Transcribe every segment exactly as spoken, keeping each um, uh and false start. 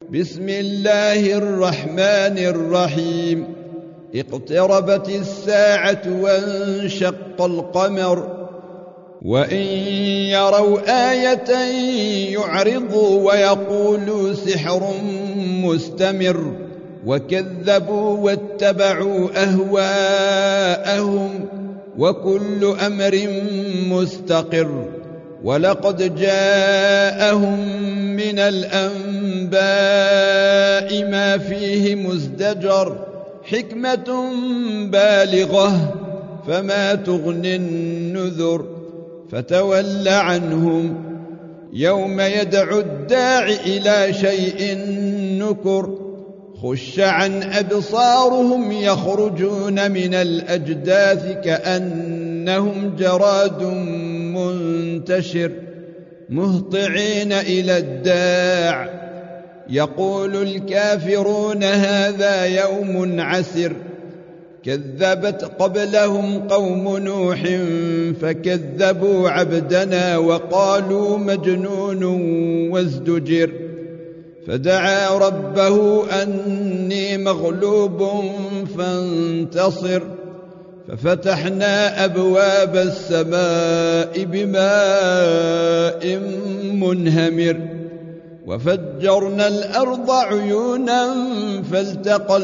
بسم الله الرحمن الرحيم. اقتربت الساعة وانشق القمر وإن يروا آية يعرضوا ويقولوا سحر مستمر وكذبوا واتبعوا أهواءهم وكل أمر مستقر. ولقد جاءهم من الأنباء ما فيه مزدجر حكمة بالغة فما تغني النذر. فتول عنهم يوم يدعو الداع إلى شيء نكر خش عن أبصارهم يخرجون من الأجداث كأنهم جراد منتشر مهطعين إلى الداع يقول الكافرون هذا يوم عسر. كذبت قبلهم قوم نوح فكذبوا عبدنا وقالوا مجنون وازدجر. فدعا ربه أني مغلوب فانتصر ففتحنا أبواب السماء بماء منهمر وفجرنا الأرض عيونا فالتقى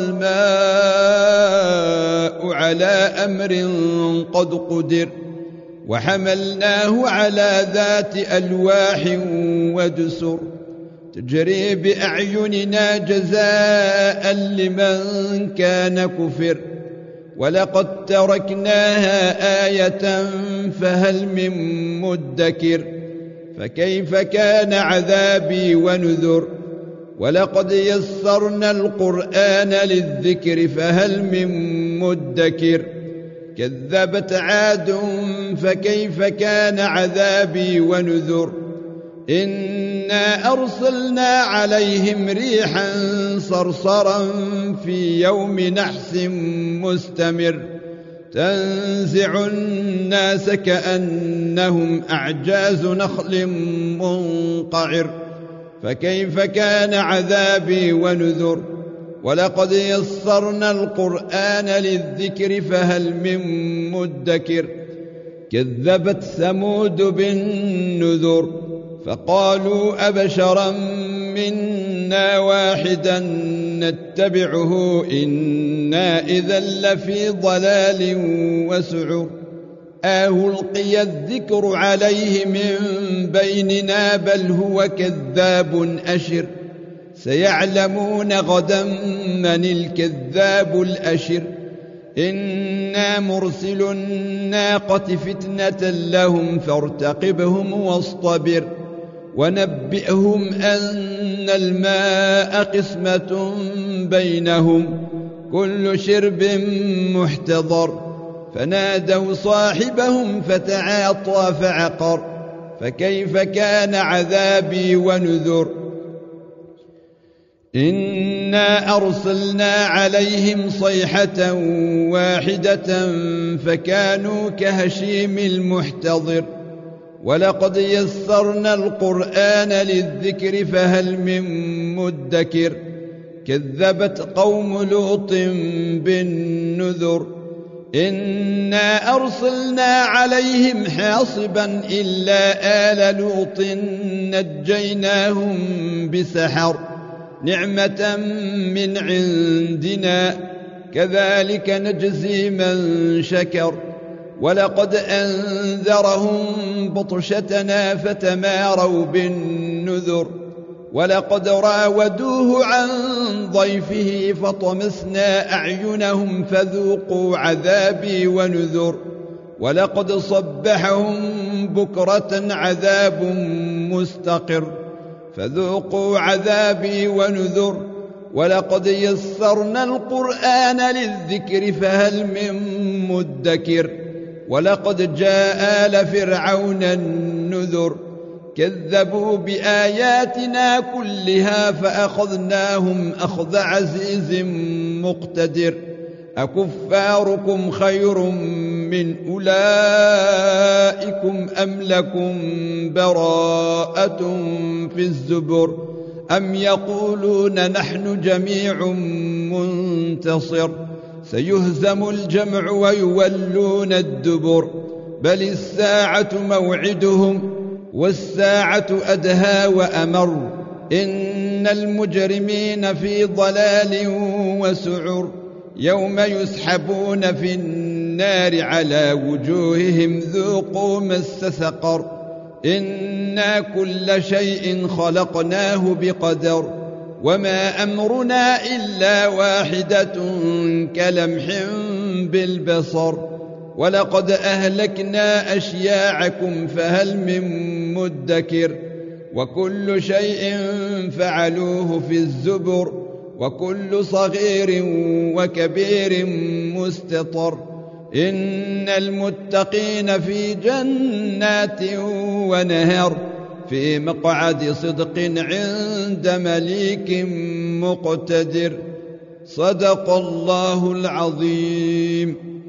الماء على أمر قد قدر. وحملناه على ذات ألواح ودسر تجري بأعيننا جزاء لمن كان كفر. ولقد تركناها آية فهل من مدكر. فكيف كان عذابي ونذر. ولقد يسرنا القرآن للذكر فهل من مدكر. كذبت عاد فكيف كان عذابي ونذر. إنا أرسلنا عليهم ريحا صرصرا في يوم نحس مستمر تنزع الناس كأنهم أعجاز نخل منقعر. فكيف كان عذابي ونذر. ولقد يسرنا القرآن للذكر فهل من مدكر. كذبت ثمود بالنذر فقالوا أبشرا منا واحدا نتبعه إنا إذا لفي ضلال وسعر. ألقي الذكر عليه من بيننا بل هو كذاب أشر. سيعلمون غدا من الكذاب الأشر. إنا مرسل الناقة فتنة لهم فارتقبهم واصطبر. ونبئهم أن الماء قسمة بينهم كل شرب محتضر. فنادوا صاحبهم فتعاطى فعقر. فكيف كان عذابي ونذر. إنا أرسلنا عليهم صيحة واحدة فكانوا كهشيم المحتضر. ولقد يسرنا القرآن للذكر فهل من مدكر. كذبت قوم لوط بالنذر. إنا أرسلنا عليهم حاصبا إلا آل لوط نجيناهم بسحر نعمة من عندنا كذلك نجزي من شكر. ولقد أنذرهم بطشتنا فتماروا بالنذر. ولقد راودوه عن ضيفه فطمسنا أعينهم فذوقوا عذابي ونذر. ولقد صبحهم بكرة عذاب مستقر فذوقوا عذابي ونذر. ولقد يسرنا القرآن للذكر فهل من مدكر. ولقد جاء آل فرعون النذر. كذبوا بآياتنا كلها فأخذناهم أخذ عزيز مقتدر. أكفاركم خير من أولئكم أم لكم براءة في الزبر أم يقولون نحن جميع منتصر سيهزم الجمع ويولون الدبر بل الساعة موعدهم والساعة أدهى وأمر إن المجرمين في ضلال وسعر يوم يسحبون في النار على وجوههم ذوقوا مس سقر إنا كل شيء خلقناه بقدر وما أمرنا إلا واحدة كلمح بالبصر ولقد أهلكنا أشياعكم فهل من مدكر وكل شيء فعلوه في الزبر وكل صغير وكبير مستطر إن المتقين في جنات ونهر في مقعد صدق عند مليك مقتدر صدق الله العظيم.